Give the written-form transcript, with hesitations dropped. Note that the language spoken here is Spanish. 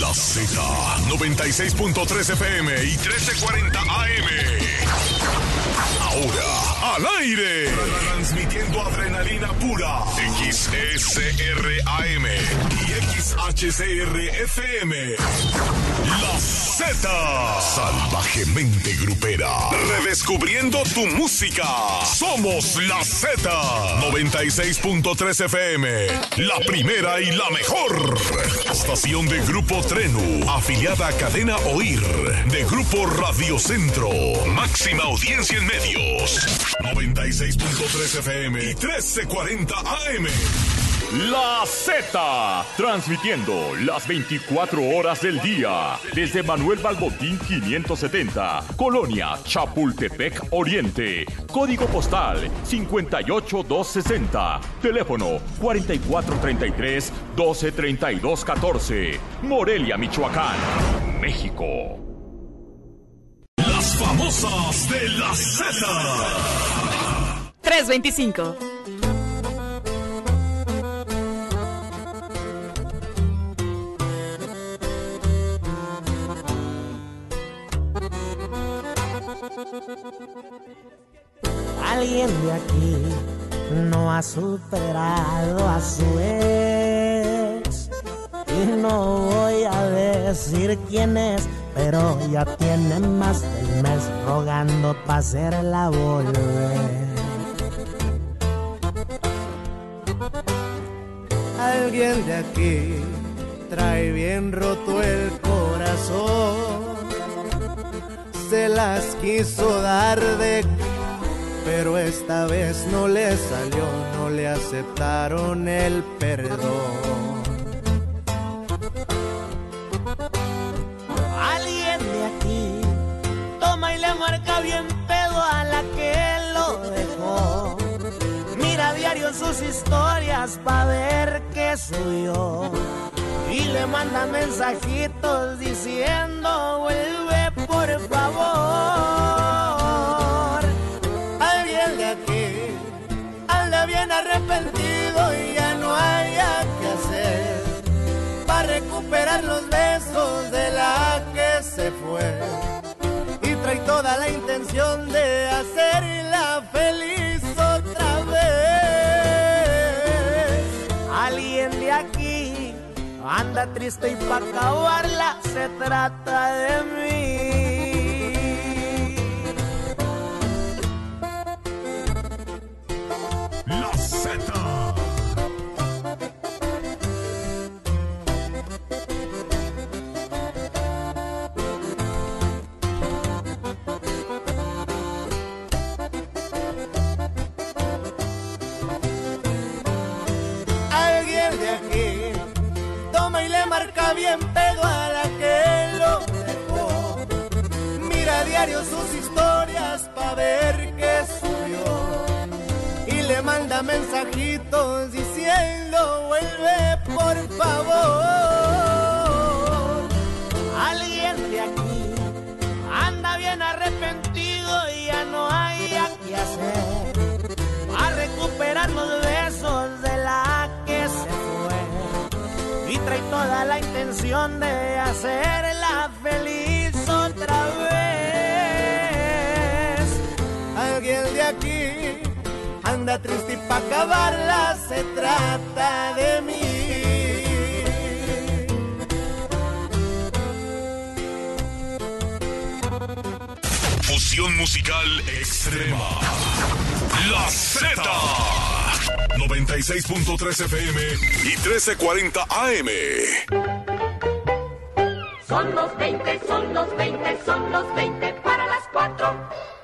La Z, 96.3 FM y 1340 AM. Ahora, al aire. Transmitiendo adrenalina pura. XSRAM y XHCR-FM. La Z. Salvajemente grupera. Redescubriendo tu música. Somos la Z. 96.3 FM. La primera y la mejor. Estación de Grupo Trenu. Afiliada a Cadena Oír. De Grupo Radio Centro. Máxima audiencia en medios. 96.3 FM y 1340 AM. La Z, transmitiendo las 24 horas del día, desde Manuel Balbotín 570, Colonia Chapultepec Oriente, código postal 58260, teléfono 4433-123214, Morelia, Michoacán, México. Las famosas de la Z. 325. Alguien de aquí no ha superado a su ex, y no voy a decir quién es, pero ya tiene más de un mes rogando pa' hacerla volver. Alguien de aquí trae bien roto el corazón, se las quiso dar de... pero esta vez no le salió, no le aceptaron el perdón. Alguien de aquí toma y le marca bien pedo a la que lo dejó. Mira a diario sus historias pa' ver qué subió, y le manda mensajitos diciendo vuelve por favor. Alguien de aquí anda bien arrepentido y ya no haya que hacer para recuperar los besos de la que se fue, y trae toda la intención de hacerla feliz otra vez. Alguien de aquí anda triste y pa' acabarla se trata de mí. La Z. Alguien de aquí toma y le marca bien pedo a la que lo dejó. Mira a diario sus historias pa' ver qué subió, y le manda mensajitos diciendo vuelve por favor. Alguien de aquí anda bien arrepentido y ya no hay que hacer a recuperar los besos de la que se fue, y trae toda la intención de hacerla feliz otra vez. Alguien de aquí anda triste y pa' acabarla se trata de mí. Fusión musical extrema. La Z. 96.3 FM y 1340 AM. Son los 20, son los 20, son los 20 para las 4.